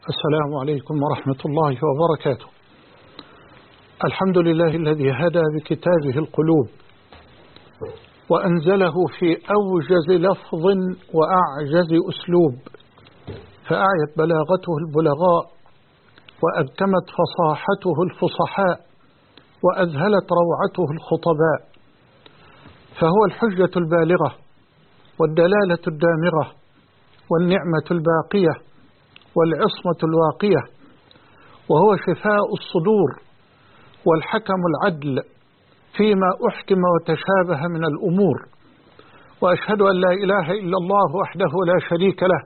السلام عليكم ورحمة الله وبركاته. الحمد لله الذي هدى بكتابه القلوب وأنزله في أوجز لفظ وأعجز أسلوب، فأعيت بلاغته البلغاء وأبكمت فصاحته الفصحاء وأذهلت روعته الخطباء، فهو الحجة البالغة والدلالة الدامغة والنعمة الباقية والعصمة الواقية، وهو شفاء الصدور والحكم العدل فيما أحكم وتشابه من الأمور. وأشهد أن لا إله إلا الله وحده لا شريك له،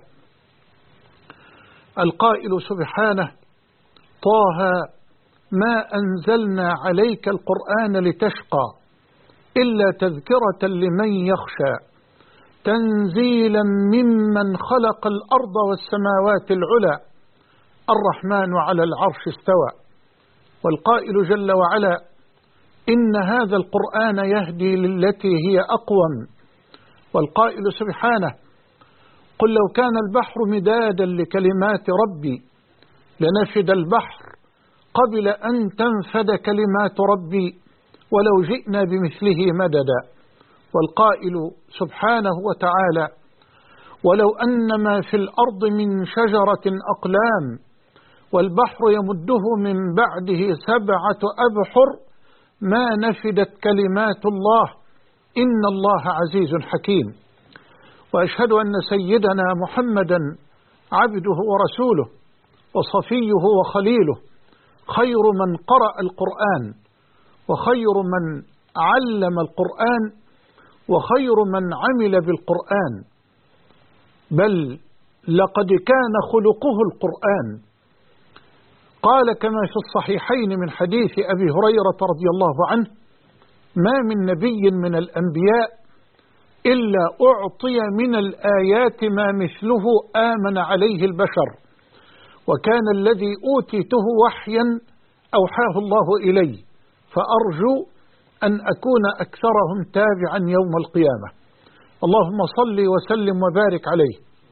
القائل سبحانه: طه ما أنزلنا عليك القرآن لتشقى إلا تذكرة لمن يخشى تنزيلا ممن خلق الأرض والسماوات العلى الرحمن على العرش استوى. والقائل جل وعلا: إن هذا القرآن يهدي للتي هي أقوم. والقائل سبحانه: قل لو كان البحر مدادا لكلمات ربي لنفد البحر قبل أن تنفد كلمات ربي ولو جئنا بمثله مددا. والقائل سبحانه وتعالى: ولو أن ما في الأرض من شجرة أقلام والبحر يمده من بعده 7 أبحر ما نفدت كلمات الله إن الله عزيز حكيم. وأشهد أن سيدنا محمدا عبده ورسوله وصفيه وخليله، خير من قرأ القرآن وخير من علم القرآن وخير من عمل بالقرآن، بل لقد كان خلقه القرآن. قال كما في الصحيحين من حديث أبي هريرة رضي الله عنه: ما من نبي من الأنبياء إلا أعطي من الآيات ما مثله آمن عليه البشر، وكان الذي أوتيته وحيا أوحاه الله إلي، فأرجو أن أكون أكثرهم تابعا يوم القيامة. اللهم صل وسلم وبارك عليه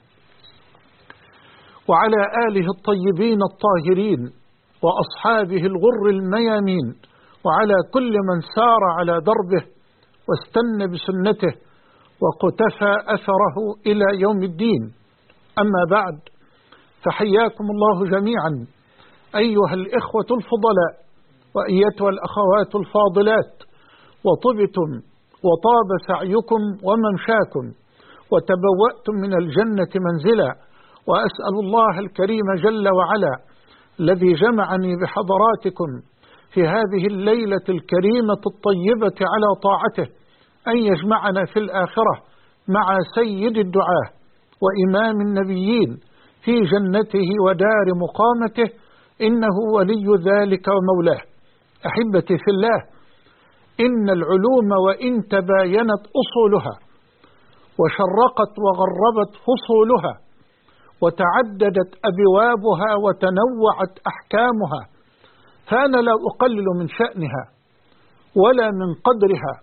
وعلى آله الطيبين الطاهرين وأصحابه الغر الميامين وعلى كل من سار على دربه واستنى بسنته وقتفى أثره إلى يوم الدين. أما بعد، فحياكم الله جميعا أيها الإخوة الفضلاء وأيتها الأخوات الفاضلات، وطبتم وطاب سعيكم وممشاكم وتبوأتم من الجنة منزلا. وأسأل الله الكريم جل وعلا الذي جمعني بحضراتكم في هذه الليلة الكريمة الطيبة على طاعته أن يجمعنا في الآخرة مع سيد الدعاة وإمام النبيين في جنته ودار مقامته، إنه ولي ذلك ومولاه. أحبتي في الله، إن العلوم وإن تباينت أصولها وشرقت وغربت فصولها وتعددت أبوابها وتنوعت أحكامها، فأنا لا أقلل من شأنها ولا من قدرها.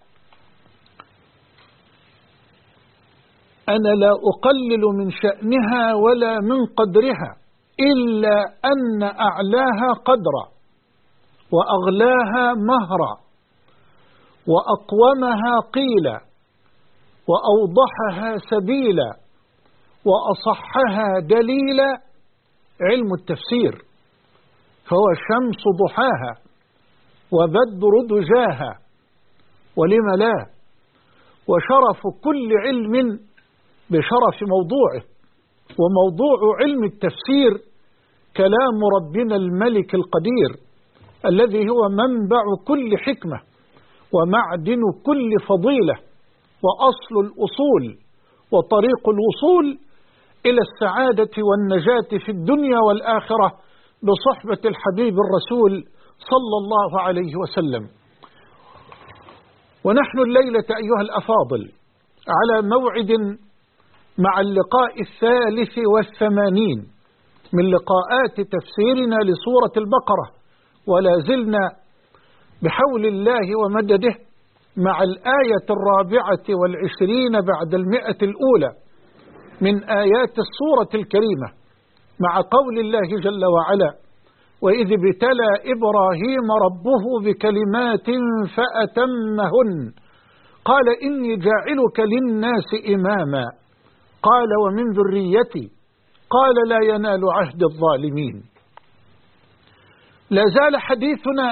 أنا لا أقلل من شأنها ولا من قدرها، إلا أن أعلاها قدرا وأغلاها مهرا وأقومها قيلا وأوضحها سبيلا وأصحها دليلا علم التفسير، فهو شمس ضحاها وبدر دجاها، ولم لا، وشرف كل علم بشرف موضوعه. وموضوع علم التفسير كلام ربنا الملك القدير الذي هو منبع كل حكمة ومعدن كل فضيلة وأصل الأصول وطريق الوصول إلى السعادة والنجاة في الدنيا والآخرة بصحبة الحبيب الرسول صلى الله عليه وسلم. ونحن الليلة أيها الأفاضل على موعد مع اللقاء 83 من لقاءات تفسيرنا لسورة البقرة، ولا زلنا بحول الله ومدده مع الآية 24 بعد 100 الأولى من آيات السورة الكريمة، مع قول الله جل وعلا: وإذ ابتلى إبراهيم ربه بكلمات فأتمهن قال إني جاعلك للناس إماما قال ومن ذريتي قال لا ينال عهد الظالمين. لا زال حديثنا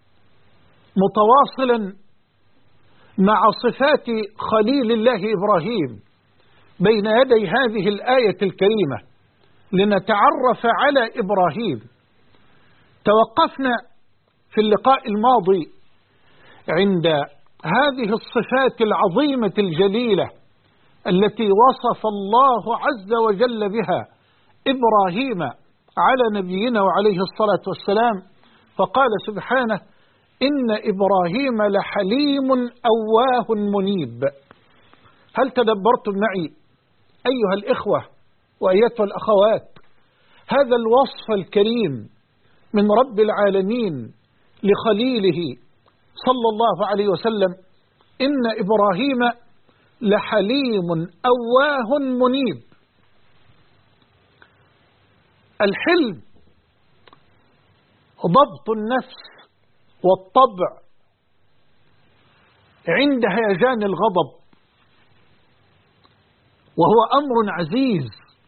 متواصلا مع صفات خليل الله إبراهيم بين يدي هذه الآية الكريمة لنتعرف على إبراهيم. توقفنا في اللقاء الماضي عند هذه الصفات العظيمة الجليلة التي وصف الله عز وجل بها إبراهيم على نبينا وعليه الصلاة والسلام، فقال سبحانه: إن إبراهيم لحليم أواه منيب. هل تدبرتم معي أيها الإخوة وأيتها الأخوات هذا الوصف الكريم من رب العالمين لخليله صلى الله عليه وسلم؟ إن إبراهيم لحليم أواه منيب. الحلم ضبط النفس والطبع عند هيجان الغضب، وهو أمر عزيز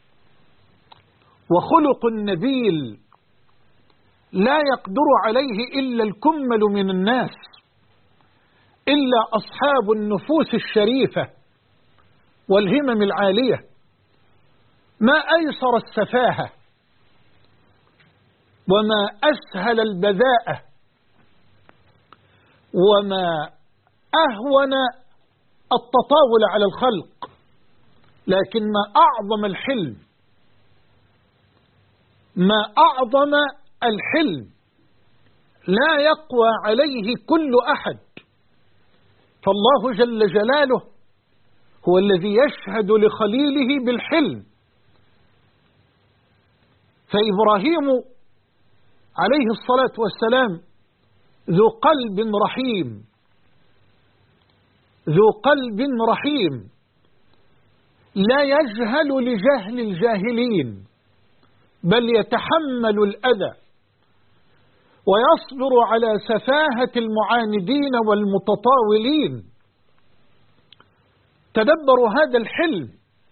وخلق نبيل لا يقدر عليه إلا الكمل من الناس، إلا أصحاب النفوس الشريفة والهمم العالية. ما أيسر السفاهة وما أسهل البذاءة وما أهون التطاول على الخلق، لكن ما أعظم الحلم، ما أعظم الحلم لا يقوى عليه كل أحد، فالله جل جلاله هو الذي يشهد لخليله بالحلم. فإبراهيم عليه الصلاة والسلام ذو قلب رحيم، ذو قلب رحيم لا يجهل لجهل الجاهلين، بل يتحمل الأذى ويصبر على سفاهة المعاندين والمتطاولين. تدبروا هذا الحلم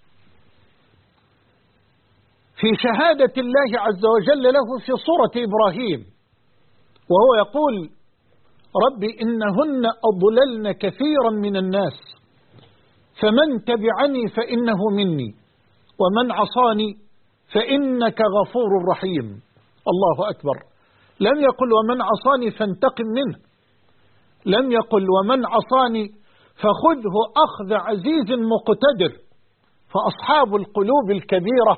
في شهادة الله عز وجل له في سورة إبراهيم، وهو يقول: رب إنهن أضللن كثيرا من الناس فمن تبعني فإنه مني ومن عصاني فإنك غفور رحيم. الله أكبر. لم يقل ومن عصاني فانتقم منه، لم يقل ومن عصاني فخذه أخذ عزيز مقتدر. فأصحاب القلوب الكبيرة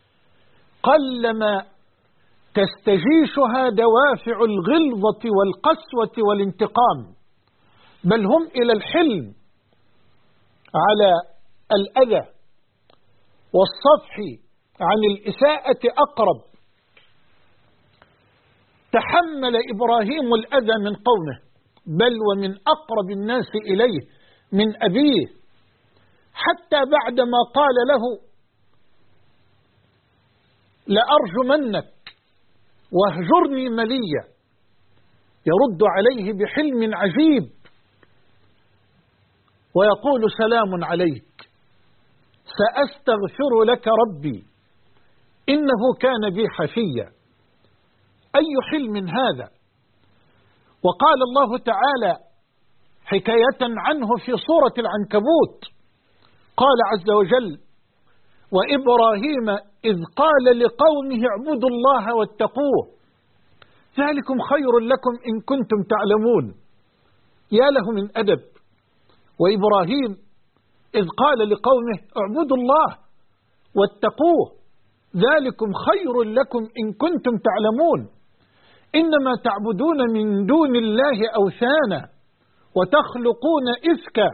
قلما تستجيشها دوافع الغلظة والقسوة والانتقام، بل هم إلى الحلم على الأذى والصفح عن الإساءة أقرب. تحمل إبراهيم الأذى من قومه، بل ومن أقرب الناس إليه من أبيه، حتى بعدما قال له: لأرجمنك واهجرني مليا، يرد عليه بحلم عجيب ويقول: سلام عليك سأستغفر لك ربي إنه كان بي حفيا. أي حلم هذا! وقال الله تعالى حكاية عنه في سورة العنكبوت، قال عز وجل: وإبراهيم إذ قال لقومه اعبدوا الله واتقوه ذلكم خير لكم إن كنتم تعلمون. يا له من أدب. وإبراهيم إذ قال لقومه اعبدوا الله واتقوه ذلكم خير لكم إن كنتم تعلمون. إنما تعبدون من دون الله أوثانا وتخلقون إفكا،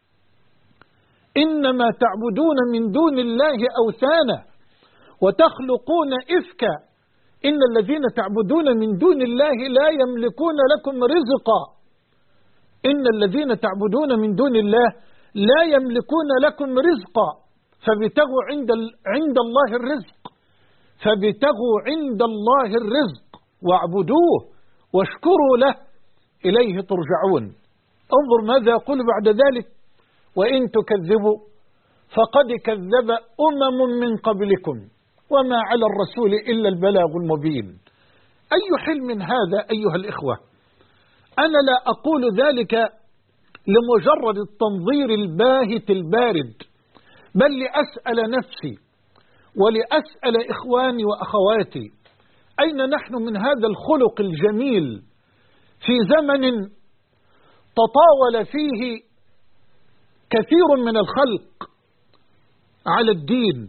إنما تعبدون من دون الله أوثانا وتخلقون إفكا إن الذين تعبدون من دون الله لا يملكون لكم رزقا، إن الذين تعبدون من دون الله لا يملكون لكم رزقا فابتغوا عند الله الرزق، فابتغوا عند الله الرزق واعبدوه واشكروا له إليه ترجعون. انظر ماذا يقول بعد ذلك: وإن تكذبوا فقد كذب من قبلكم وما على الرسول إلا البلاغ المبين. أي حلم هذا أيها الإخوة؟ أنا لا أقول ذلك لمجرد التنظير الباهت البارد، بل لأسأل نفسي ولأسأل إخواني وأخواتي: أين نحن من هذا الخلق الجميل في زمن تطاول فيه كثير من الخلق على الدين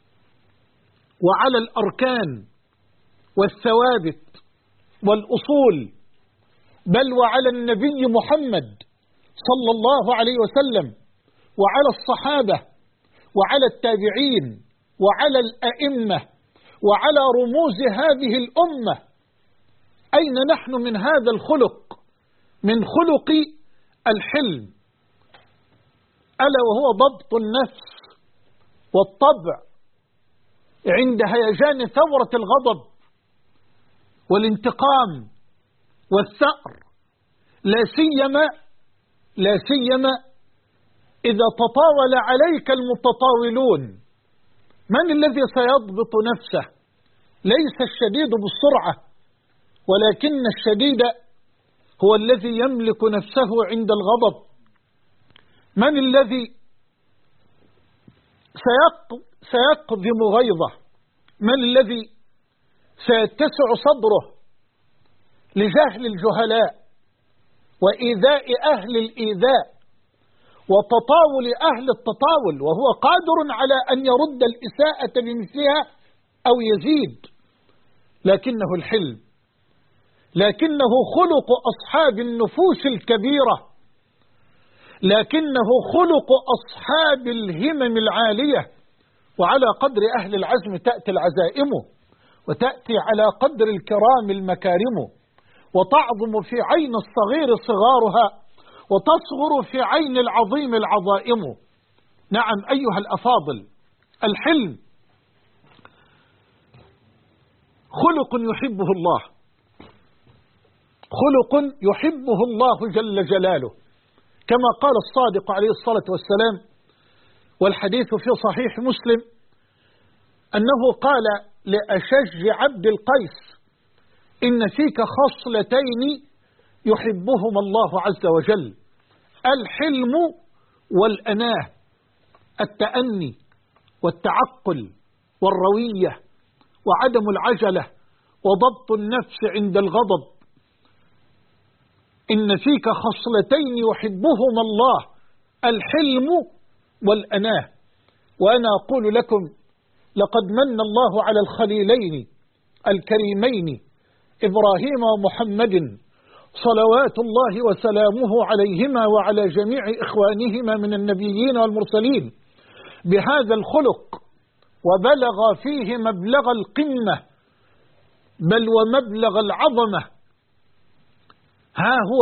وعلى الأركان والثوابت والأصول، بل وعلى النبي محمد صلى الله عليه وسلم وعلى الصحابة وعلى التابعين وعلى الأئمة وعلى رموز هذه الأمة. أين نحن من هذا الخلق، من خلق الحلم، ألا وهو ضبط النفس والطبع عند هيجان ثورة الغضب والانتقام والثأر، لا سيما إذا تطاول عليك المتطاولون. من الذي سيضبط نفسه؟ ليس الشديد بالسرعة، ولكن الشديد هو الذي يملك نفسه عند الغضب. من الذي سيقذم غيظه؟ من الذي سيتسع صدره لجهل الجهلاء وإيذاء أهل الإيذاء وتطاول أهل التطاول، وهو قادر على أن يرد الإساءة بمثلها أو يزيد؟ لكنه الحلم، لكنه خلق أصحاب النفوس الكبيرة، لكنه خلق أصحاب الهمم العالية. وعلى قدر أهل العزم تأتي العزائم، وتأتي على قدر الكرام المكارم، وتعظم في عين الصغير صغارها، وتصغر في عين العظيم العظائم. نعم أيها الأفاضل، الحلم خلق يحبه الله، خلق يحبه الله جل جلاله، كما قال الصادق عليه الصلاة والسلام، والحديث في صحيح مسلم، أنه قال لأشج عبد القيس: إن فيك خصلتين يحبهما الله عز وجل: الحلم والأناه، التأني والتعقل والروية وعدم العجلة وضبط النفس عند الغضب. إن فيك خصلتين يحبهما الله: الحلم والأناه. وأنا أقول لكم: لقد من الله على الخليلين الكريمين إبراهيم ومحمد صلوات الله وسلامه عليهما وعلى جميع إخوانهما من النبيين والمرسلين بهذا الخلق، وبلغ فيه مبلغ القمة بل ومبلغ العظمة. ها هو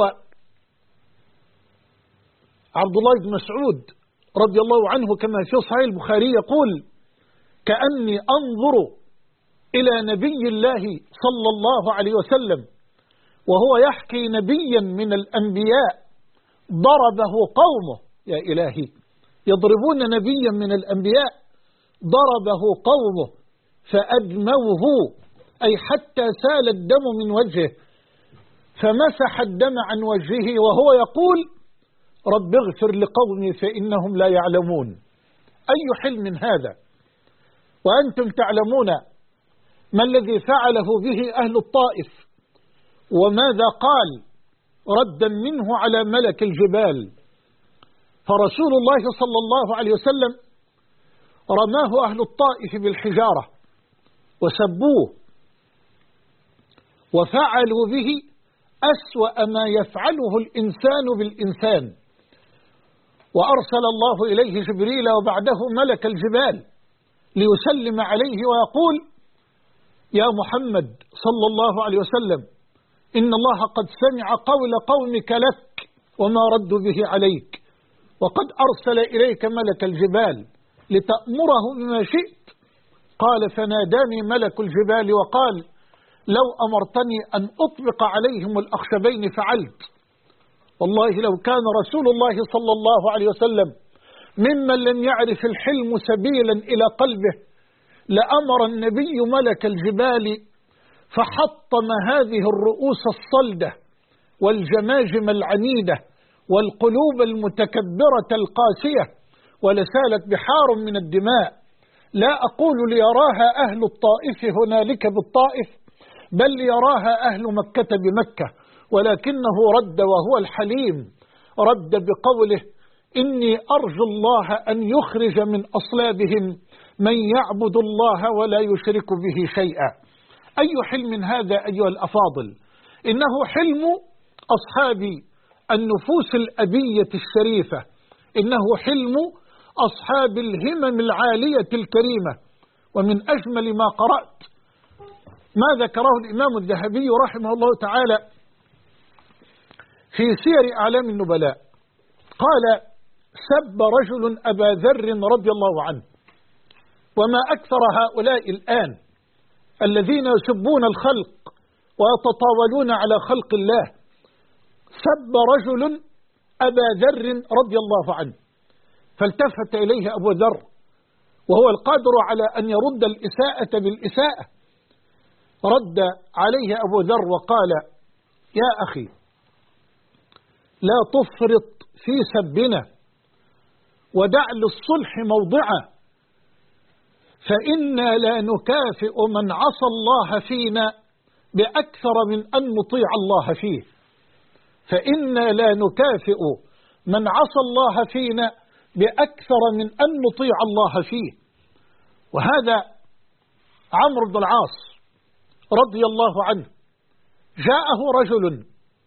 عبد الله بن مسعود رضي الله عنه كما في صحيح البخاري يقول: كأني أنظر إلى نبي الله صلى الله عليه وسلم وهو يحكي نبيا من الأنبياء ضربه قومه. يا إلهي، يضربون نبيا من الأنبياء، ضربه قومه فأدموه، أي حتى سال الدم من وجهه، فمسح الدم عن وجهه وهو يقول: رب اغفر لقومي فإنهم لا يعلمون. أي حلم هذا؟ وأنتم تعلمون ما الذي فعله به أهل الطائف، وماذا قال ردا منه على ملك الجبال. فرسول الله صلى الله عليه وسلم رماه أهل الطائف بالحجارة وسبوه، وفعلوا به أسوأ ما يفعله الإنسان بالإنسان، وأرسل الله إليه جبريل وبعده ملك الجبال ليسلم عليه ويقول: يا محمد صلى الله عليه وسلم، إن الله قد سمع قول قومك لك وما ردوا به عليك، وقد أرسل إليك ملك الجبال لتأمره بما شئت قال فناداني ملك الجبال وقال لو أمرتني أن أطبق عليهم الأخشبين فعلت. والله لو كان رسول الله صلى الله عليه وسلم ممن لم يعرف الحلم سبيلا إلى قلبه لأمر النبي ملك الجبال فحطم هذه الرؤوس الصلدة والجماجم العنيدة والقلوب المتكبرة القاسية ولسالت بحار من الدماء. لا أقول ليراها أهل الطائف هنالك بالطائف، بل ليراها أهل مكة بمكة، ولكنه رد وهو الحليم، رد بقوله إني أرجو الله أن يخرج من أصلابهم من يعبد الله ولا يشرك به شيئا. أي حلم هذا أيها الأفاضل؟ إنه حلم أصحاب النفوس الأبية الشريفة، إنه حلم أصحاب الهمم العالية الكريمة. ومن أجمل ما قرأت ما ذكره الإمام الذهبي رحمه الله تعالى في سير أعلام النبلاء، قال سب رجل أبا ذر رضي الله عنه. وما أكثر هؤلاء الآن الذين يسبون الخلق ويتطاولون على خلق الله. سب رجل أبا ذر رضي الله عنه، فالتفت إليه أبو ذر وهو القادر على أن يرد الإساءة بالإساءة، رد عليه أبو ذر وقال يا أخي لا تفرط في سبنا ودع للصلح موضعا، فإنا لا نكافئ من عصى الله فينا بأكثر من أن نطيع الله فيه. فإنا لا نكافئ من عصى الله فينا بأكثر من أن نطيع الله فيه. وهذا عمرو بن العاص رضي الله عنه جاءه رجل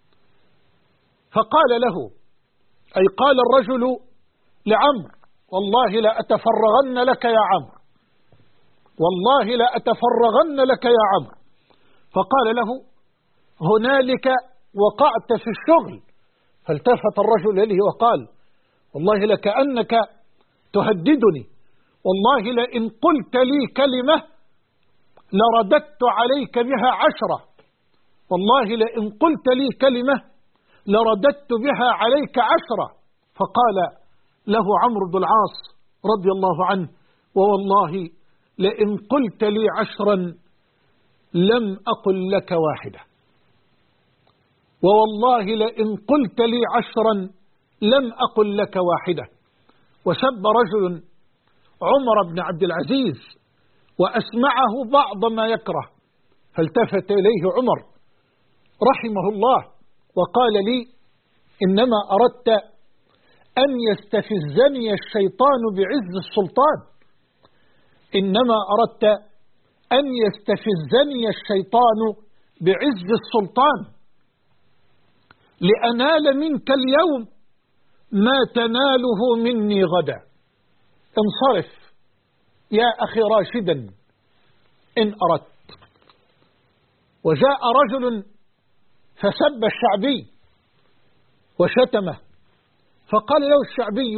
فقال له، أي قال الرجل لعمرو والله لا أتفرغن لك يا عمرو، والله لا أتفرغن لك يا عمرو. فقال له هنالك وقعت في الشغل. فالتفت الرجل إليه وقال والله لكأنك تهددني، والله لئن قلت لي كلمة لرددت عليك بها 10، والله لئن قلت لي كلمة لرددت بها عليك 10. فقال له عمرو بن العاص رضي الله عنه ووالله لئن قلت لي 10 لم أقل لك 1، ووالله لئن قلت لي 10 لم أقل لك 1. وسب رجل عمر بن عبد العزيز وأسمعه بعض ما يكره، فالتفت إليه عمر رحمه الله وقال لي إنما أردت أن يستفزني الشيطان بعز السلطان، إنما أردت أن يستفزني الشيطان بعز السلطان لأنال منك اليوم ما تناله مني غدا. انصرف يا أخي راشدا إن أردت. وجاء رجل فسب الشعبي وشتمه، فقال له الشعبي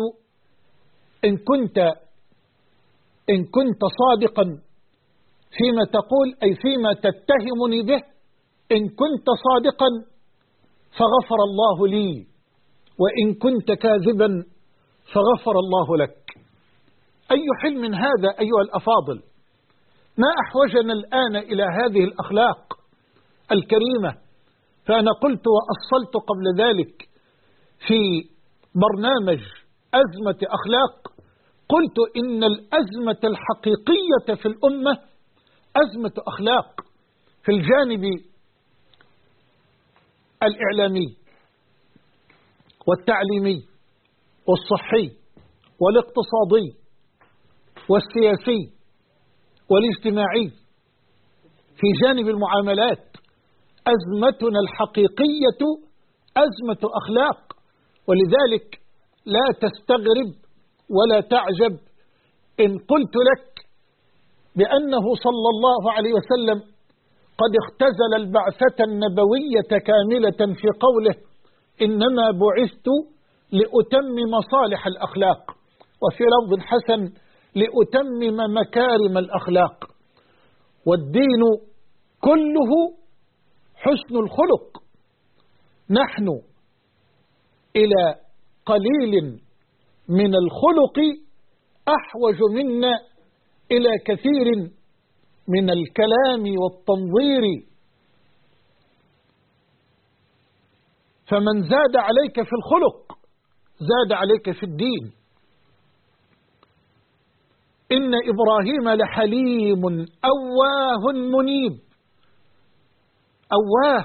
إن كنت صادقا فيما تقول أي فيما تتهمني به، إن كنت صادقا فغفر الله لي، وإن كنت كاذبا فغفر الله لك. أي حلم هذا أيها الأفاضل؟ ما أحوجنا الآن إلى هذه الأخلاق الكريمة؟ فأنا قلت وأصلت قبل ذلك في برنامج أزمة أخلاق، قلت إن الأزمة الحقيقية في الأمة أزمة أخلاق في الجانب الإعلامي والتعليمي والصحي والاقتصادي والسياسي والاجتماعي. في جانب المعاملات أزمتنا الحقيقية أزمة أخلاق. ولذلك لا تستغرب ولا تعجب إن قلت لك بأنه صلى الله عليه وسلم قد اختزل البعثة النبوية كاملة في قوله إنما بعثت لأتمم صالح الأخلاق، وفي لفظ حسن لأتمم مكارم الأخلاق، والدين كله حسن الخلق. نحن إلى قليل من الخلق أحوج منا إلى كثير من الكلام والتنظير. فمن زاد عليك في الخلق زاد عليك في الدين. إن إبراهيم لحليم أواه منيب. أواه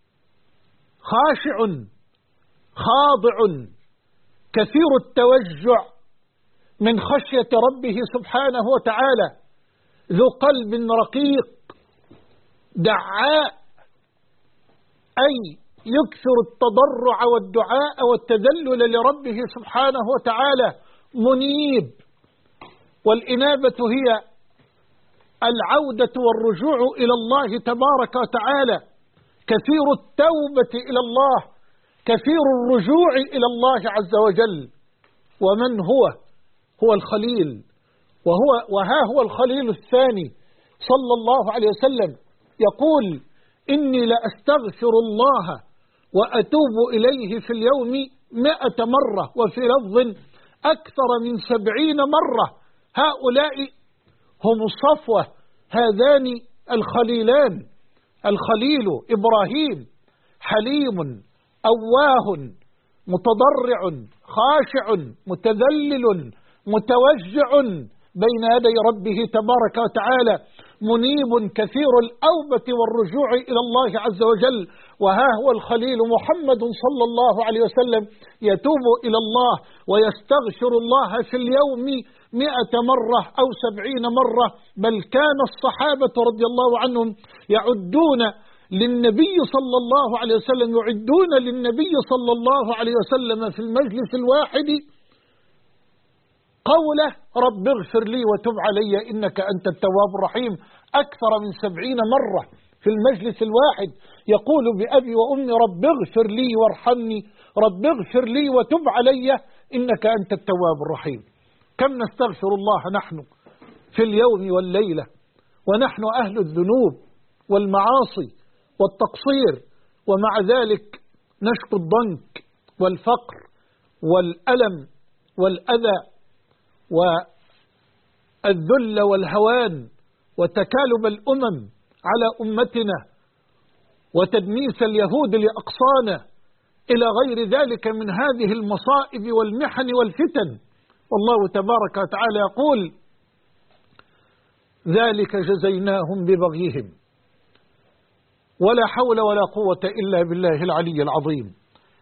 خاشع خاضع كثير التوجع من خشية ربه سبحانه وتعالى، ذو قلب رقيق دعاء، أي يكثر التضرع والدعاء والتذلل لربه سبحانه وتعالى. منيب، والإنابة هي العودة والرجوع إلى الله تبارك وتعالى، كثير التوبة إلى الله، كثير الرجوع إلى الله عز وجل. ومن هو الخليل، وها هو الخليل الثاني صلى الله عليه وسلم يقول: إني لأستغفر الله وأتوب إليه في اليوم 100 مرة، وفي لفظ أكثر من 70 مرة. هؤلاء هم الصفوة، هذان الخليلان، الخليل إبراهيم حليم أواه متضرع خاشع متذلل متوجع بين يدي ربه تبارك وتعالى، منيب كثير الأوبة والرجوع إلى الله عز وجل. وها هو الخليل محمد صلى الله عليه وسلم يتوب إلى الله ويستغفر الله في اليوم 100 مرة أو 70 مرة. بل كان الصحابة رضي الله عنهم يعدون للنبي صلى الله عليه وسلم، يعدون للنبي صلى الله عليه وسلم في المجلس الواحد قوله: رب اغفر لي وتب علي إنك أنت التواب الرحيم، أكثر من 70 مرة في المجلس الواحد يقول بأبي وأمي: رب اغفر لي وارحمني، رب اغفر لي وتب علي إنك أنت التواب الرحيم. كم نستغفر الله نحن في اليوم والليلة، ونحن أهل الذنوب والمعاصي والتقصير، ومع ذلك نشكو الضنك والفقر والألم والأذى والذل والهوان وتكالب الأمم على أمتنا وتدنيس اليهود لأقصانا إلى غير ذلك من هذه المصائب والمحن والفتن. والله تبارك وتعالى يقول: ذلك جزيناهم ببغيهم ولا حول ولا قوة إلا بالله العلي العظيم.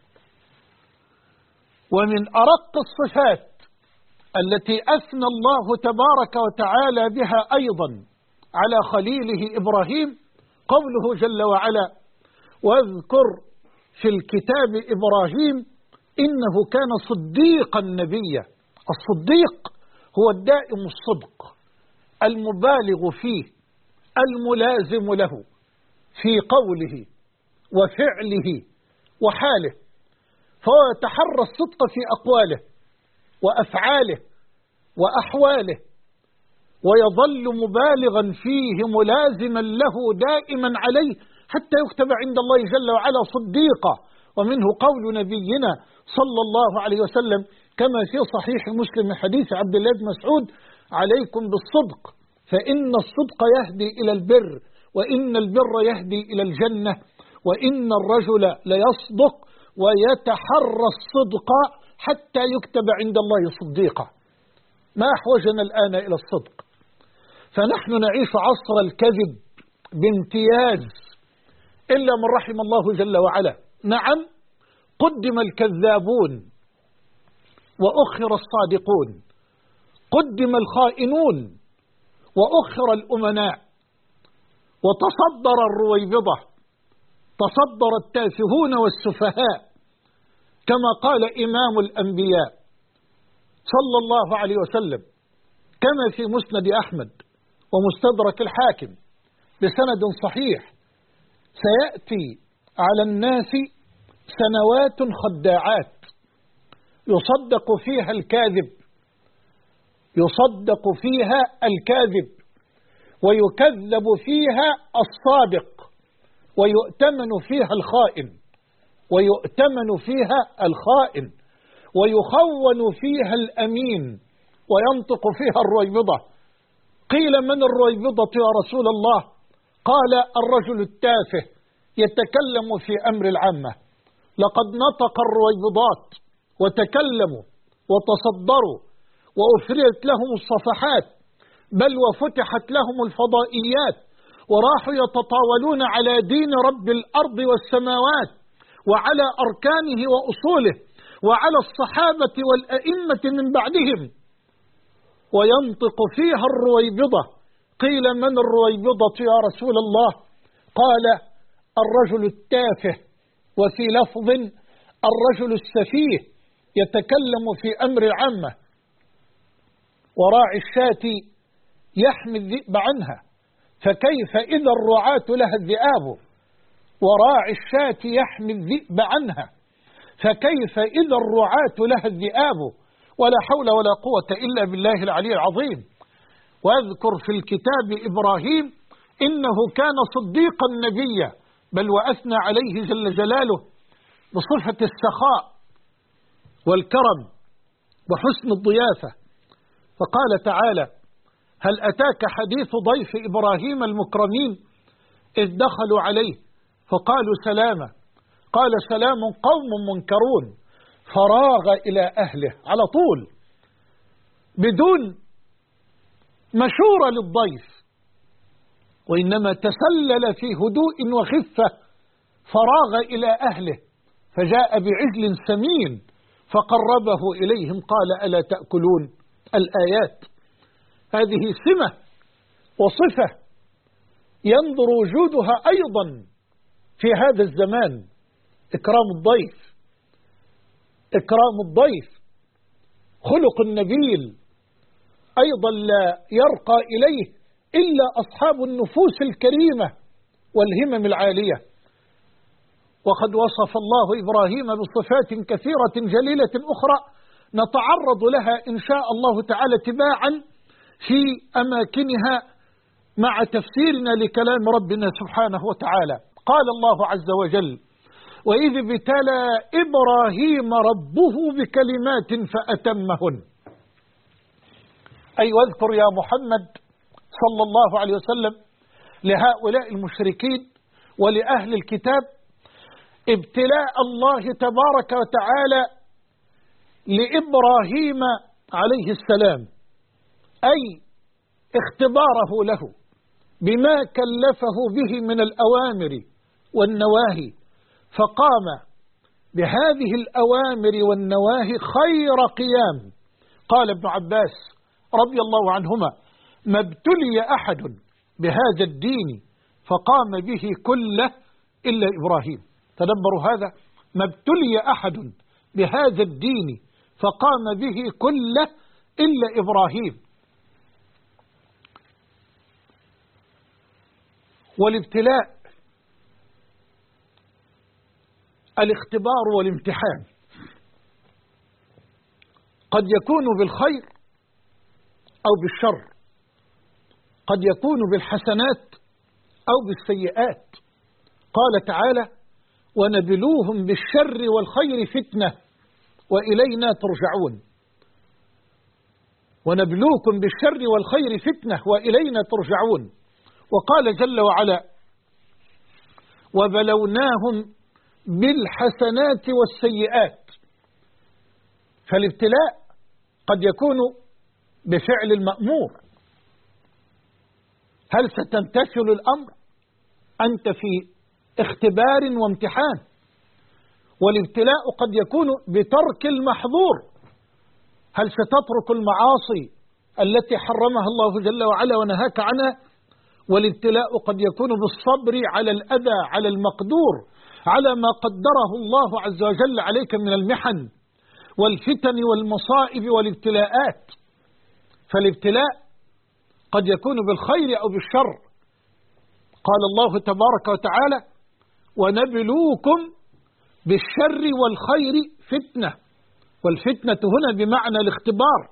ومن أرق الصفات التي أثنى الله تبارك وتعالى بها أيضا على خليله إبراهيم قوله جل وعلا: واذكر في الكتاب إبراهيم إنه كان صديقا نبيا. الصديق هو الدائم الصدق المبالغ فيه الملازم له في قوله وفعله وحاله، فهو يتحرى الصدق في أقواله وأفعاله وأحواله، ويظل مبالغا فيه ملازما له دائما عليه حتى يكتب عند الله جل وعلا صديقا. ومنه قول نبينا صلى الله عليه وسلم كما في صحيح مسلم من حديث عبد الله بن مسعود: عليكم بالصدق فإن الصدق يهدي إلى البر، وإن البر يهدي إلى الجنة، وإن الرجل ليصدق ويتحرى الصدق حتى يكتب عند الله صديقا. ما أحوجنا الآن إلى الصدق؟ فنحن نعيش عصر الكذب بامتياز إلا من رحم الله جل وعلا. نعم، قدم الكذابون وأخر الصادقون، قدم الخائنون وأخر الأمناء، وتصدر الرويبضة، تصدر التافهون والسفهاء، كما قال إمام الأنبياء صلى الله عليه وسلم كما في مسند أحمد ومستدرك الحاكم بسند صحيح: سيأتي على الناس سنوات خداعات يصدق فيها الكاذب، يصدق فيها الكاذب، ويكذب فيها الصادق، ويؤتمن فيها الخائن، ويخون فيها الأمين، وينطق فيها الرويبضة. قيل من الرويبضة يا رسول الله؟ قال الرجل التافه يتكلم في أمر العامة. لقد نطق الرويبضات وتكلموا وتصدروا وأفريت لهم الصفحات، بل وفتحت لهم الفضائيات، وراحوا يتطاولون على دين رب الأرض والسماوات وعلى أركانه وأصوله وعلى الصحابة والأئمة من بعدهم، وينطق فيها الرويبضة. قيل من الرويبضة يا رسول الله؟ قال الرجل التافه، وفي لفظ الرجل السفيه يتكلم في أمر العامة. وراعي الشاة يحمي الذئب عنها، فكيف إذا الرعاة لها الذئاب؟ وراعي الشاة يحمي الذئب عنها، فكيف إذا الرعاة لها الذئاب؟ ولا حول ولا قوة إلا بالله العلي العظيم. واذكر في الكتاب إبراهيم إنه كان صديقا نبيا، بل وأثنى عليه جل جلاله بصفة السخاء والكرم وحسن الضيافة. فقال تعالى: هل أتاك حديث ضيف إبراهيم المكرمين إذ دخلوا عليه فقالوا سلاما، قال سلام قوم منكرون، فراغ إلى أهله على طول بدون مشورة للضيف، وإنما تسلل في هدوء وخفة، فراغ إلى أهله فجاء بعجل سمين فقربه إليهم قال: ألا تأكلون؟ الآيات هذه سمة وصفة ينظر وجودها أيضا في هذا الزمان، إكرام الضيف، إكرام الضيف خلق النبيل أيضا لا يرقى إليه إلا أصحاب النفوس الكريمة والهمم العالية. وقد وصف الله إبراهيم بصفات كثيرة جليلة أخرى نتعرض لها إن شاء الله تعالى تباعا في أماكنها مع تفسيرنا لكلام ربنا سبحانه وتعالى. قال الله عز وجل: وإذ ابتلى إبراهيم ربه بكلمات فأتمهن. أي واذكر يا محمد صلى الله عليه وسلم لهؤلاء المشركين ولأهل الكتاب ابتلاء الله تبارك وتعالى لإبراهيم عليه السلام، أي اختباره له بما كلفه به من الأوامر والنواهي، فقام بهذه الأوامر والنواهي خير قيام. قال ابن عباس رضي الله عنهما: ما ابتلي أحد بهذا الدين فقام به كله إلا إبراهيم. تدبروا هذا: ما ابتلي أحد بهذا الدين فقام به كله إلا إبراهيم. والابتلاء الاختبار والامتحان، قد يكون بالخير أو بالشر، قد يكون بالحسنات أو بالسيئات. قال تعالى: ونبلوهم بالشر والخير فتنة وإلينا ترجعون. ونبلوكم بالشر والخير فتنة وإلينا ترجعون. وقال جل وعلا: وبلوناهم بالحسنات والسيئات. فالابتلاء قد يكون بفعل المأمور، هل ستمتثل الأمر؟ أنت في اختبار وامتحان. والابتلاء قد يكون بترك المحظور، هل ستترك المعاصي التي حرمها الله جل وعلا ونهاك عنها؟ والابتلاء قد يكون بالصبر على الأذى، على المقدور، على ما قدره الله عز وجل عليك من المحن والفتن والمصائب والابتلاءات. فالابتلاء قد يكون بالخير أو بالشر. قال الله تبارك وتعالى: ونبلوكم بالشر والخير فتنة. والفتنة هنا بمعنى الاختبار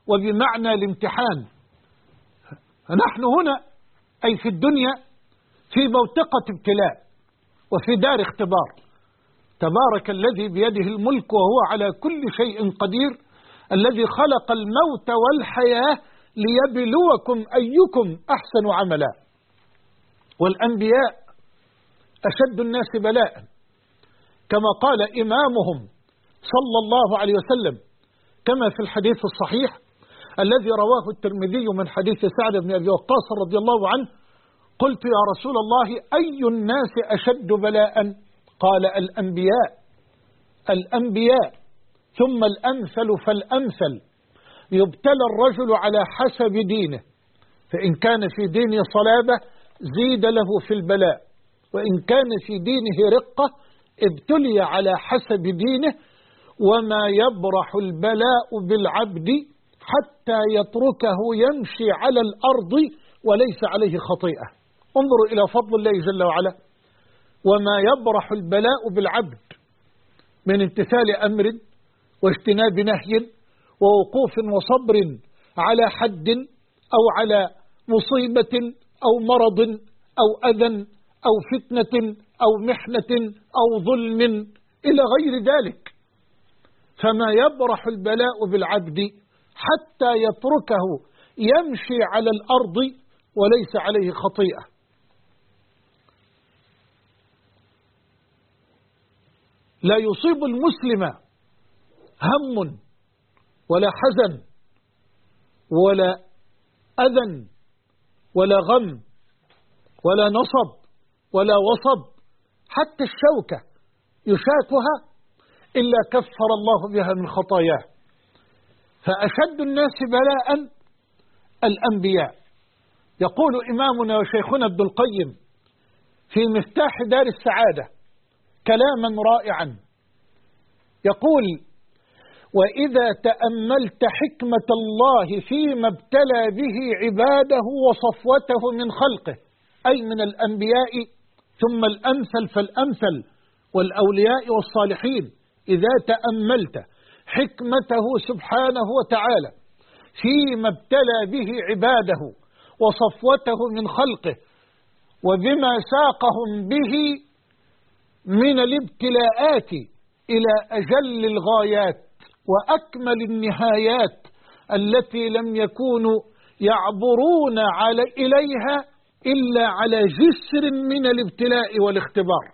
وبمعنى الامتحان. فنحن هنا أي في الدنيا في بوتقة ابتلاء وفي دار اختبار. تبارك الذي بيده الملك وهو على كل شيء قدير، الذي خلق الموت والحياة ليبلوكم أيكم أحسن عملا. والأنبياء أشد الناس بلاء، كما قال إمامهم صلى الله عليه وسلم كما في الحديث الصحيح الذي رواه الترمذي من حديث سعد بن أبي وقاص رضي الله عنه: قلت يا رسول الله أي الناس أشد بلاء؟ قال: الأنبياء. الأنبياء ثم الأمثل فالأمثل. يبتلى الرجل على حسب دينه، فإن كان في دينه صلابة زيد له في البلاء، وإن كان في دينه رقة ابتلي على حسب دينه. وما يبرح البلاء بالعبد حتى يتركه يمشي على الأرض وليس عليه خطيئة. انظروا إلى فضل الله جل وعلا. وما يبرح البلاء بالعبد من امتثال أمر واجتناب نهي ووقوف وصبر على حد أو على مصيبة أو مرض أو أذى أو فتنة أو محنة أو ظلم إلى غير ذلك. فما يبرح البلاء بالعبد حتى يتركه يمشي على الأرض وليس عليه خطيئة. لا يصيب المسلم هم ولا حزن ولا أذى ولا غم ولا نصب ولا وصب، حتى الشوكة يشاكها إلا كفر الله بها من خطاياه. فأشد الناس بلاء الأنبياء. يقول إمامنا وشيخنا ابن القيم في مفتاح دار السعادة كلاما رائعا، يقول: وإذا تأملت حكمة الله فيما ابتلى به عباده وصفوته من خلقه، أي من الأنبياء ثم الأمثل فالأمثل والأولياء والصالحين، إذا تأملت حكمته سبحانه وتعالى فيما ابتلى به عباده وصفوته من خلقه وبما ساقهم به من الابتلاءات إلى أجل الغايات وأكمل النهايات التي لم يكونوا يعبرون إليها إلا على جسر من الابتلاء والاختبار.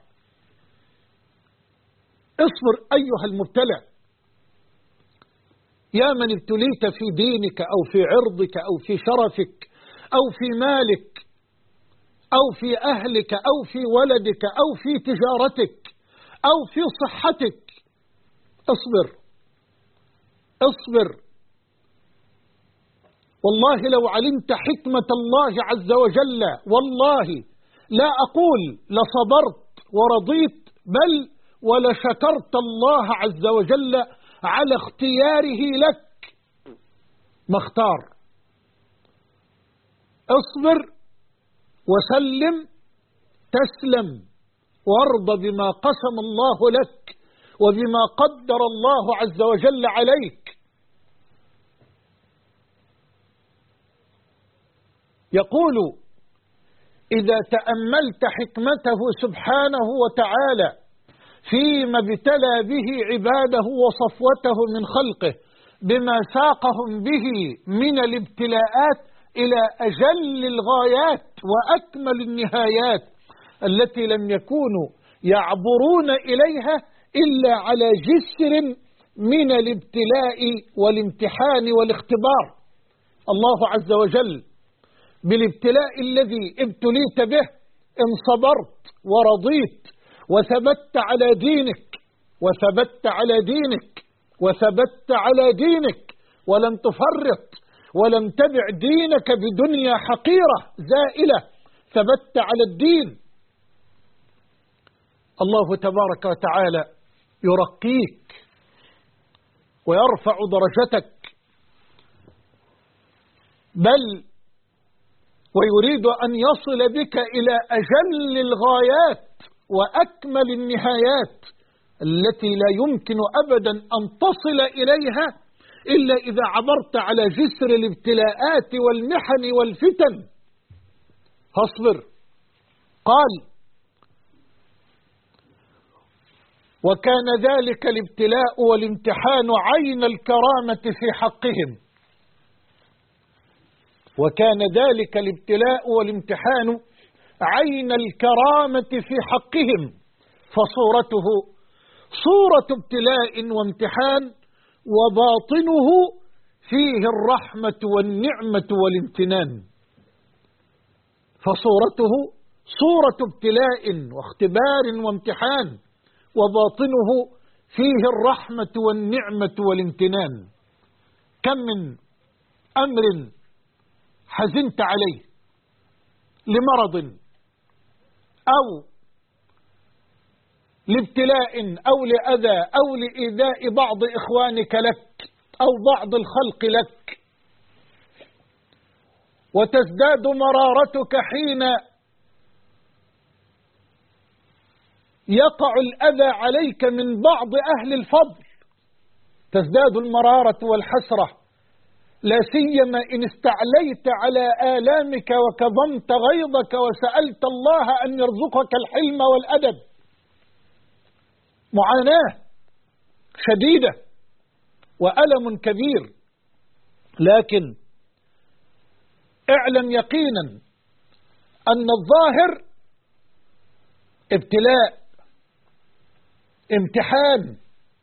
اصبر أيها المبتلى، يا من ابتليت في دينك أو في عرضك أو في شرفك أو في مالك أو في أهلك أو في ولدك أو في تجارتك أو في صحتك. اصبر اصبر. والله لو علمت حكمة الله عز وجل والله لا أقول لصبرت ورضيت، بل ولشكرت الله عز وجل على اختياره لك ما اختار. اصبر وسلم تسلم، وارض بما قسم الله لك وبما قدر الله عز وجل عليك. يقول: إذا تأملت حكمته سبحانه وتعالى فيما ابتلى به عباده وصفوته من خلقه بما ساقهم به من الابتلاءات إلى أجل الغايات وأكمل النهايات التي لم يكونوا يعبرون إليها إلا على جسر من الابتلاء والامتحان والاختبار. الله عز وجل بالابتلاء الذي ابتليت به إن صبرت ورضيت وثبت على دينك وثبت على دينك وثبت على دينك ولم تفرط ولم تبع دينك بدنيا حقيرة زائلة، ثبت على الدين، الله تبارك وتعالى يرقيك ويرفع درجتك، بل ويريد أن يصل بك إلى أجل الغايات وأكمل النهايات التي لا يمكن أبدا أن تصل إليها إلا إذا عبرت على جسر الابتلاءات والمحن والفتن. فاصبر. قال: وكان ذلك الابتلاء والامتحان عين الكرامة في حقهم. وكان ذلك الابتلاء والامتحان عين الكرامة في حقهم، فصورته صورة ابتلاء وامتحان، وباطنه فيه الرحمة والنعمة والامتنان. فصورته صورة ابتلاء واختبار وامتحان، وباطنه فيه الرحمة والنعمة والامتنان. كم من أمر حزنت عليه لمرض أو لابتلاء أو لأذى أو لإيذاء بعض إخوانك لك أو بعض الخلق لك، وتزداد مرارتك حين يقع الأذى عليك من بعض أهل الفضل. تزداد المرارة والحسرة، لا سيما إن استعليت على آلامك وكظمت غيظك وسألت الله أن يرزقك الحلم والأدب. معاناة شديدة وألم كبير، لكن اعلم يقينا أن الظاهر ابتلاء امتحان،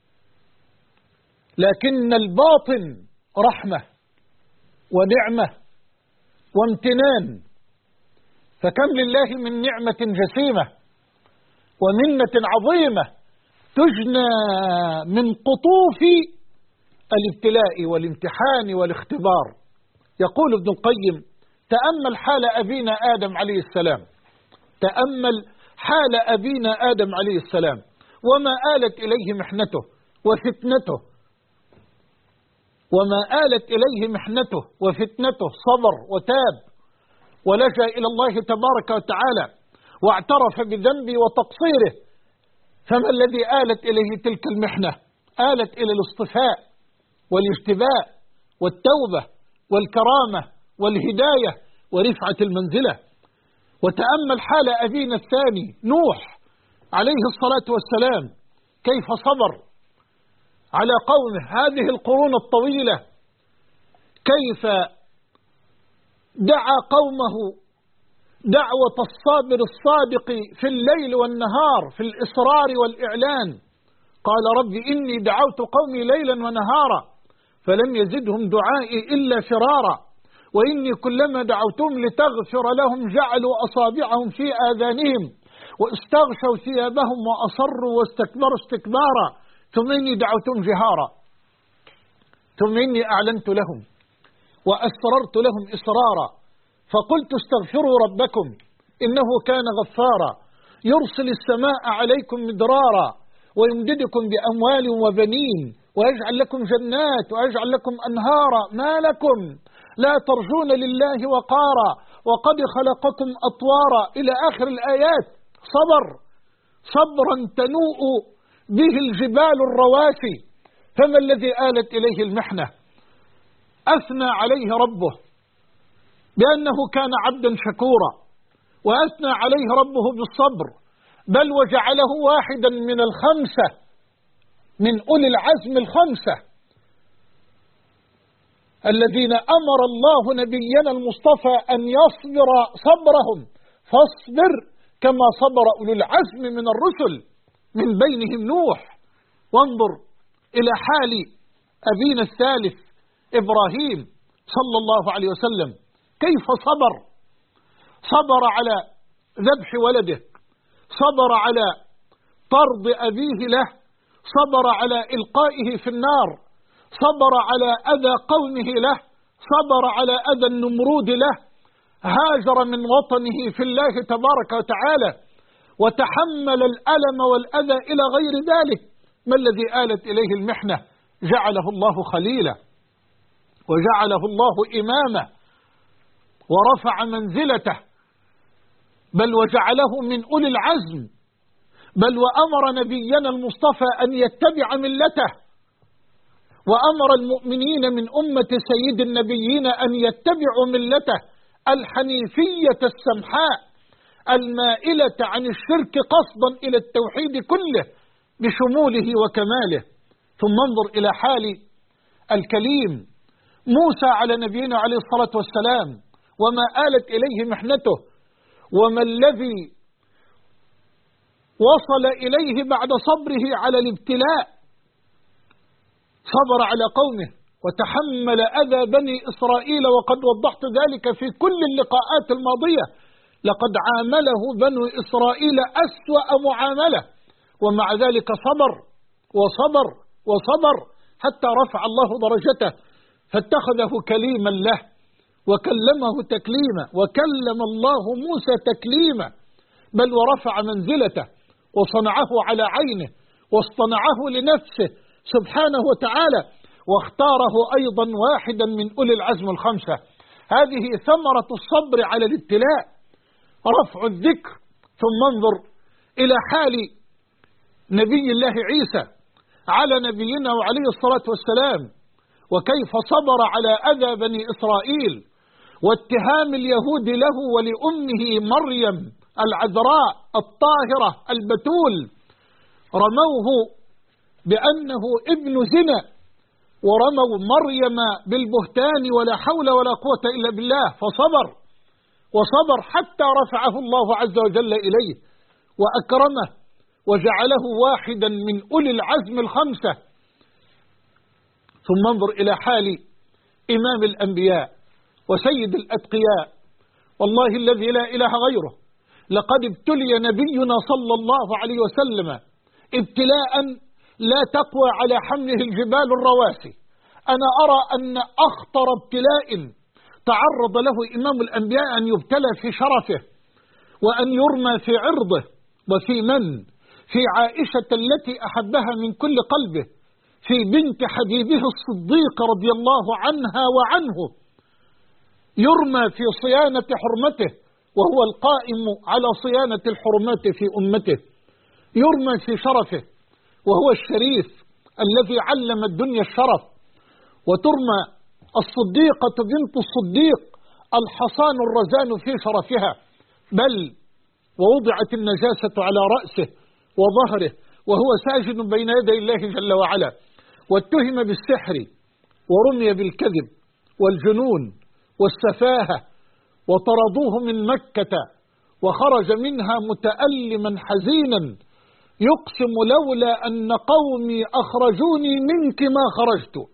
لكن الباطن رحمة ونعمة وامتنان. فكم لله من نعمة جسيمة ومنة عظيمة تجنى من قطوف الابتلاء والامتحان والاختبار. يقول ابن القيم: تأمل حال أبينا آدم عليه السلام، تأمل حال أبينا آدم عليه السلام، وما آلت إليه محنته وفتنته، وما آلت إليه محنته وفتنته، صبر وتاب ولجأ إلى الله تبارك وتعالى واعترف بذنبه وتقصيره. فما الذي آلت إليه تلك المحنة؟ آلت إلى الاصطفاء والاجتباء والتوبة والكرامة والهداية ورفعة المنزلة. وتأمل حال أبينا الثاني نوح عليه الصلاة والسلام، كيف صبر على قومه هذه القرون الطويلة، كيف دعا قومه دعوة الصابر الصادق في الليل والنهار، في الإصرار والإعلان. قال: رب إني دعوت قومي ليلا ونهارا فلم يزدهم دعائي إلا فرارا، وإني كلما دعوتهم لتغفر لهم جعلوا أصابعهم في آذانهم واستغشوا ثيابهم وأصروا واستكبروا استكبارا، ثم إني دعوتهم جهارا، ثم إني أعلنت لهم وأسررت لهم إسرارا، فقلت استغفروا ربكم إنه كان غفارا يرسل السماء عليكم مدرارا ويمددكم بأموال وبنين ويجعل لكم جنات ويجعل لكم أنهارا، ما لكم لا ترجون لله وقارا وقد خلقكم أطوارا، إلى آخر الآيات. صبرا تنوء به الجبال الرواسي. فما الذي آلت إليه المحنة؟ أثنى عليه ربه بأنه كان عبدا شكورا، وأثنى عليه ربه بالصبر، بل وجعله واحدا من الخمسة، من أولي العزم الخمسة الذين أمر الله نبينا المصطفى أن يصبر صبرهم، فاصبر كما صبر أولو العزم من الرسل، من بينهم نوح. وانظر إلى حال أبينا الثالث إبراهيم صلى الله عليه وسلم، كيف صبر على ذبح ولده، صبر على طرد أبيه له، صبر على إلقائه في النار، صبر على أذى قومه له، صبر على أذى النمرود له، هاجر من وطنه في الله تبارك وتعالى وتحمل الألم والأذى إلى غير ذلك. ما الذي آلت إليه المحنة؟ جعله الله خليلا، وجعله الله إماما، ورفع منزلته، بل وجعله من أولي العزم، بل وأمر نبينا المصطفى أن يتبع ملته، وأمر المؤمنين من أمة سيد النبيين أن يتبعوا ملته الحنيفية السمحاء المائلة عن الشرك قصدا إلى التوحيد كله بشموله وكماله. ثم انظر إلى حال الكليم موسى على نبينا عليه الصلاة والسلام، وما آلت إليه محنته، وما الذي وصل إليه بعد صبره على الابتلاء. صبر على قومه وتحمل أذى بني إسرائيل، وقد وضحت ذلك في كل اللقاءات الماضية. لقد عامله بنو إسرائيل أسوأ معاملة، ومع ذلك صبر وصبر وصبر حتى رفع الله درجته، فاتخذه كليما له وكلمه تكليما، وكلم الله موسى تكليما، بل ورفع منزلته وصنعه على عينه واصطنعه لنفسه سبحانه وتعالى، واختاره أيضا واحدا من أولي العزم الخمسة. هذه ثمرة الصبر على الابتلاء، رفع الذكر. ثم انظر إلى حال نبي الله عيسى على نبينا وعليه الصلاة والسلام، وكيف صبر على أذى بني إسرائيل واتهام اليهود له ولأمه مريم العذراء الطاهرة البتول. رموه بأنه ابن زنا، ورموا مريم بالبهتان، ولا حول ولا قوة إلا بالله، فصبر وصبر حتى رفعه الله عز وجل إليه وأكرمه وجعله واحدا من أولي العزم الخمسة. ثم انظر إلى حال إمام الأنبياء وسيد الأتقياء، والله الذي لا إله غيره، لقد ابتلي نبينا صلى الله عليه وسلم ابتلاء لا تقوى على حمله الجبال الرواسي. أنا أرى أن أخطر ابتلاء تعرض له إمام الأنبياء أن يبتلى في شرفه، وأن يرمى في عرضه وفي من في عائشة التي أحبها من كل قلبه، في بنت حبيبه الصديق رضي الله عنها وعنه، يرمى في صيانة حرمته، وهو القائم على صيانة الحرمات في أمته، يرمى في شرفه وهو الشريف الذي علم الدنيا الشرف، وترمى الصديقة بنت الصديق الحصان الرزان في شرفها، بل ووضعت النجاسة على رأسه وظهره وهو ساجد بين يدي الله جل وعلا، واتهم بالسحر ورمي بالكذب والجنون والسفاهة، وطردوه من مكة وخرج منها متألما حزينا يقسم لولا أن قومي أخرجوني منك ما خرجت.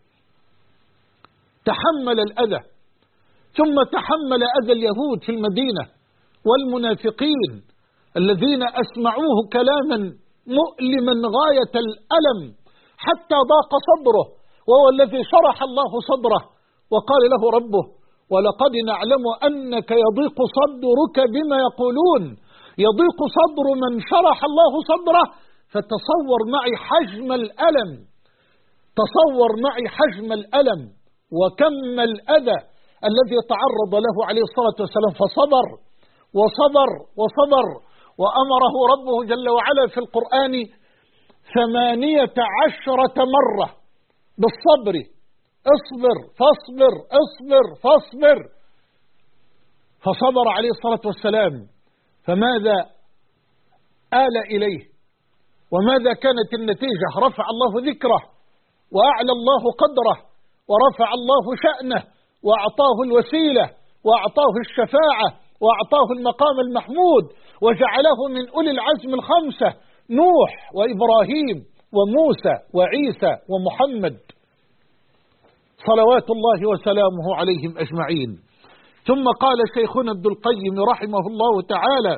تحمل الأذى، ثم تحمل أذى اليهود في المدينة والمنافقين الذين أسمعوه كلاما مؤلما غاية الألم حتى ضاق صدره، وهو الذي شرح الله صدره وقال له ربه: ولقد نعلم أنك يضيق صدرك بما يقولون. يضيق صدر من شرح الله صدره. فتصور معي حجم الألم، تصور معي حجم الألم وكم الأذى الذي تعرض له عليه الصلاة والسلام، فصبر وصبر وصبر. وأمره ربه جل وعلا في القرآن 18 مرة بالصبر: اصبر فاصبر اصبر فاصبر. فصبر عليه الصلاة والسلام. فماذا آل إليه وماذا كانت النتيجة؟ رفع الله ذكره وأعلى الله قدره ورفع الله شأنه وأعطاه الوسيلة وأعطاه الشفاعة وأعطاه المقام المحمود، وجعله من أولي العزم الخمسة: نوح وإبراهيم وموسى وعيسى ومحمد صلوات الله وسلامه عليهم أجمعين. ثم قال شيخنا ابن القيم رحمه الله تعالى: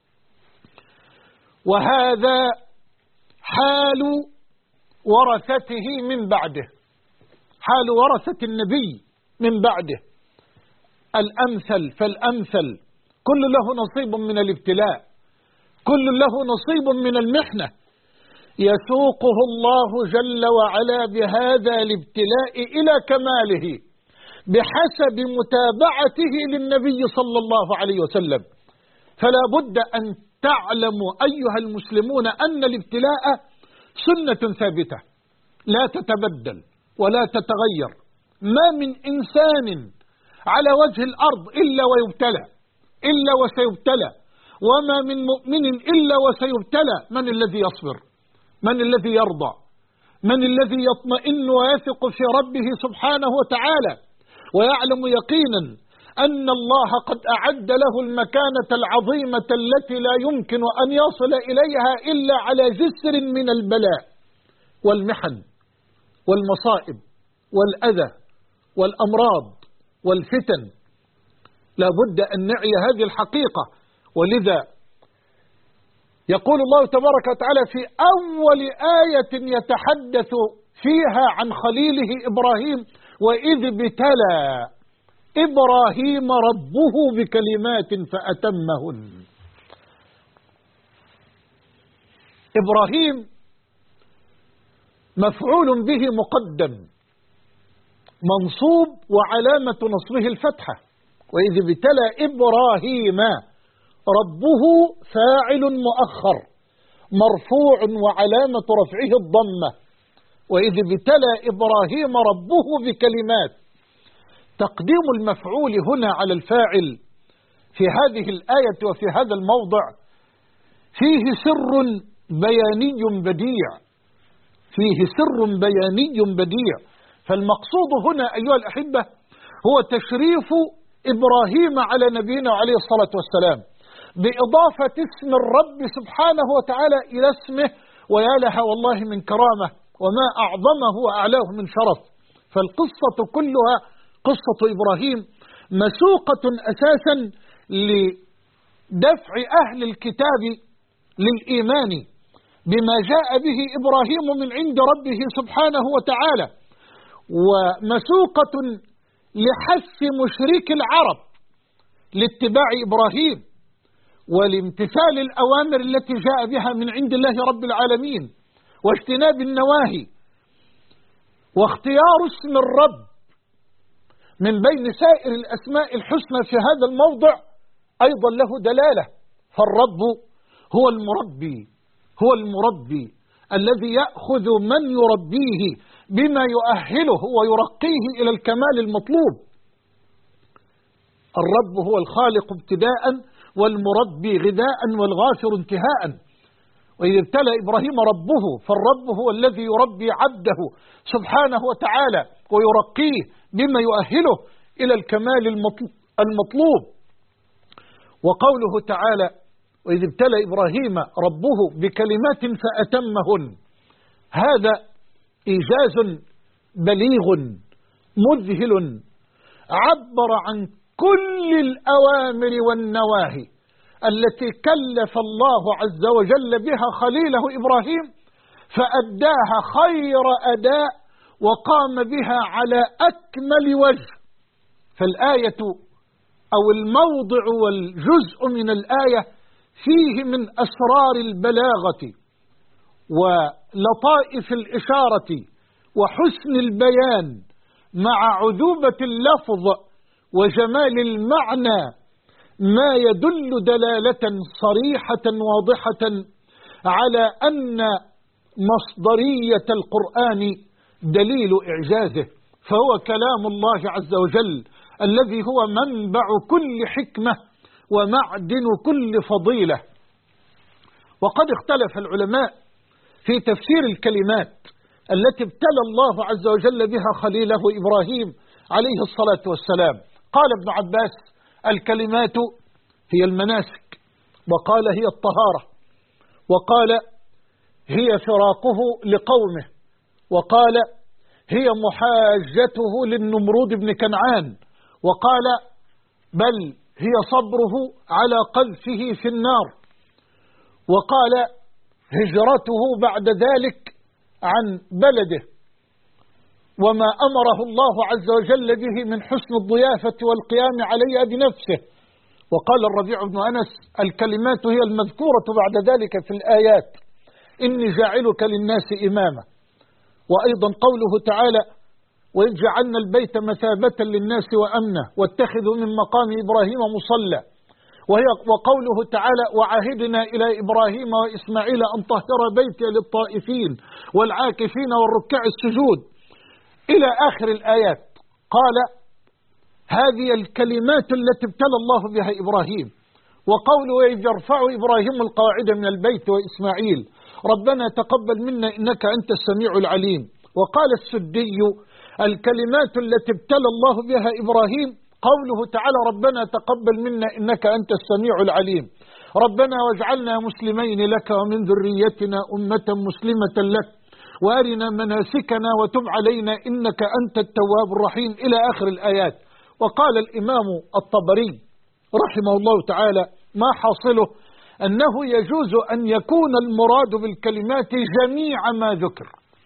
وهذا حال ورثته من بعده، حال ورثة النبي من بعده، الأمثل فالأمثل، كل له نصيب من الابتلاء، كل له نصيب من المحنة، يسوقه الله جل وعلا بهذا الابتلاء إلى كماله بحسب متابعته للنبي صلى الله عليه وسلم. فلا بد أن تعلموا أيها المسلمون أن الابتلاء سنة ثابتة لا تتبدل ولا تتغير. ما من إنسان على وجه الأرض إلا ويبتلى، إلا وسيبتلى، وما من مؤمن إلا وسيبتلى. من الذي يصبر؟ من الذي يرضى؟ من الذي يطمئن ويثق في ربه سبحانه وتعالى ويعلم يقينا أن الله قد أعد له المكانة العظيمة التي لا يمكن أن يصل إليها إلا على جسر من البلاء والمحن والمصائب والأذى والأمراض والفتن؟ لا بد أن نعي هذه الحقيقة. ولذا يقول الله تبارك وتعالى في أول آية يتحدث فيها عن خليله إبراهيم: وإذ ابتلى إبراهيم ربه بكلمات فأتمهن. إبراهيم مفعول به مقدم منصوب وعلامة نصبه الفتحة. وإذ ابتلى إبراهيم ربه فاعل مؤخر مرفوع وعلامة رفعه الضمة. وإذ ابتلى إبراهيم ربه بكلمات. تقديم المفعول هنا على الفاعل في هذه الآية وفي هذا الموضع فيه سر بياني بديع، فيه سر بياني بديع. فالمقصود هنا أيها الأحبة هو تشريف إبراهيم على نبينا عليه الصلاة والسلام بإضافة اسم الرب سبحانه وتعالى إلى اسمه. ويا لها والله من كرامة، وما أعظمه وأعلاه من شرف. فالقصة كلها قصة إبراهيم مسوقة أساسا لدفع أهل الكتاب للإيمان بما جاء به إبراهيم من عند ربه سبحانه وتعالى، ومسوقة لحث مشرك العرب لاتباع إبراهيم والامتثال الأوامر التي جاء بها من عند الله رب العالمين واجتناب النواهي. واختيار اسم الرب من بين سائر الأسماء الحسنى في هذا الموضع أيضا له دلالة. فالرب هو المربي، هو المربي الذي يأخذ من يربيه بما يؤهله ويرقيه إلى الكمال المطلوب. الرب هو الخالق ابتداء والمربي غذاء والغافر انتهاء. وإذ ابتلى إبراهيم ربه، فالرب هو الذي يربي عبده سبحانه وتعالى ويرقيه بما يؤهله إلى الكمال المطلوب. وقوله تعالى: وإذ ابتلى إبراهيم ربه بكلمات فأتمهن، هذا إيجاز بليغ مذهل عبر عن كل الأوامر والنواهي التي كلف الله عز وجل بها خليله إبراهيم، فأداها خير أداء وقام بها على أكمل وجه. فالآية أو الموضع والجزء من الآية فيه من أسرار البلاغة ولطائف الإشارة وحسن البيان مع عذوبة اللفظ وجمال المعنى ما يدل دلالة صريحة واضحة على أن مصدرية القرآن دليل إعجازه، فهو كلام الله عز وجل الذي هو منبع كل حكمة ومعدن كل فضيلة. وقد اختلف العلماء في تفسير الكلمات التي ابتلى الله عز وجل بها خليله إبراهيم عليه الصلاة والسلام. قال ابن عباس: الكلمات هي المناسك، وقال هي الطهارة، وقال هي فراقه لقومه، وقال هي محاجته للنمرود بن كنعان، وقال بل هي صبره على قذفه في النار، وقال هجرته بعد ذلك عن بلده وما أمره الله عز وجل به من حسن الضيافة والقيام عليها بنفسه. وقال الربيع بن أنس: الكلمات هي المذكورة بعد ذلك في الآيات: إني جاعلك للناس إماما. وأيضا قوله تعالى: وإذ جعلنا البيت مثابة للناس وأمنا واتخذوا من مقام إبراهيم مصلى. وقوله تعالى: وعهدنا إلى إبراهيم وإسماعيل أن طهر بيتي للطائفين والعاكفين والركع السجود. إلى آخر الآيات. قال: هذه الكلمات التي ابتلى الله بها إبراهيم، وقوله: وإذ يرفع إبراهيم القواعد من البيت وإسماعيل ربنا تقبل منا إنك أنت السميع العليم. وقال السدي: الكلمات التي ابتلى الله بها إبراهيم قوله تعالى: ربنا تقبل منا إنك أنت السميع العليم، ربنا واجعلنا مسلمين لك ومن ذريتنا أمة مسلمة لك وأرنا مناسكنا وتب علينا إنك أنت التواب الرحيم، إلى آخر الآيات. وقال الإمام الطبري رحمه الله تعالى: ما حاصله أنه يجوز أن يكون المراد بالكلمات جميع ما ذكر،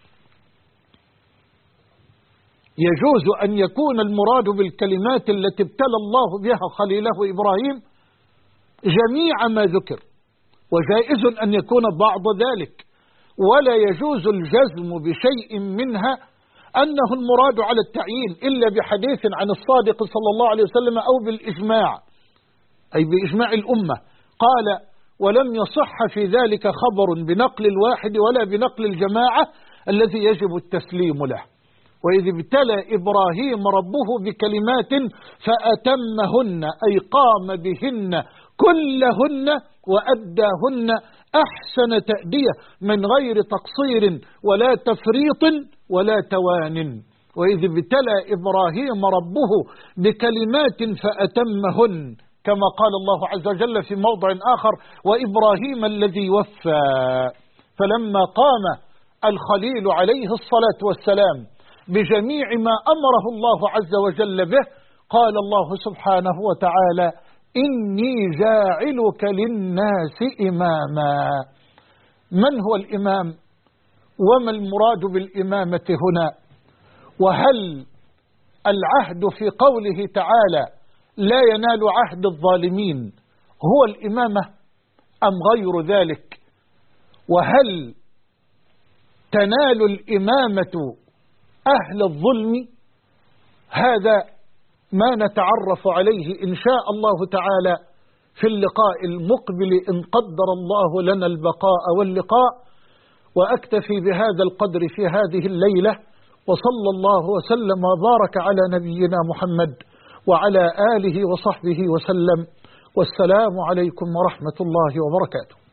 يجوز أن يكون المراد بالكلمات التي ابتلى الله بها خليله إبراهيم جميع ما ذكر، وجائز أن يكون بعض ذلك، ولا يجوز الجزم بشيء منها أنه المراد على التعيين إلا بحديث عن الصادق صلى الله عليه وسلم أو بالإجماع، أي بإجماع الأمة. قال: ولم يصح في ذلك خبر بنقل الواحد ولا بنقل الجماعة الذي يجب التسليم له. وإذ ابتلى إبراهيم ربه بكلمات فأتمهن، أي قام بهن كلهن وأداهن أحسن تأدية من غير تقصير ولا تفريط ولا توان. وإذ ابتلى إبراهيم ربه بكلمات فأتمهن، كما قال الله عز وجل في موضع آخر: وإبراهيم الذي وفى. فلما قام الخليل عليه الصلاة والسلام بجميع ما أمره الله عز وجل به، قال الله سبحانه وتعالى: إني جاعلك للناس إماما. من هو الإمام؟ وما المراد بالإمامة هنا؟ وهل العهد في قوله تعالى: لا ينال عهد الظالمين هو الإمامة أم غير ذلك؟ وهل تنال الإمامة أهل الظلم؟ هذا ما نتعرف عليه إن شاء الله تعالى في اللقاء المقبل إن قدر الله لنا البقاء واللقاء. وأكتفي بهذا القدر في هذه الليلة، وصلى الله وسلم وبارك على نبينا محمد وعلى آله وصحبه وسلم، والسلام عليكم ورحمة الله وبركاته.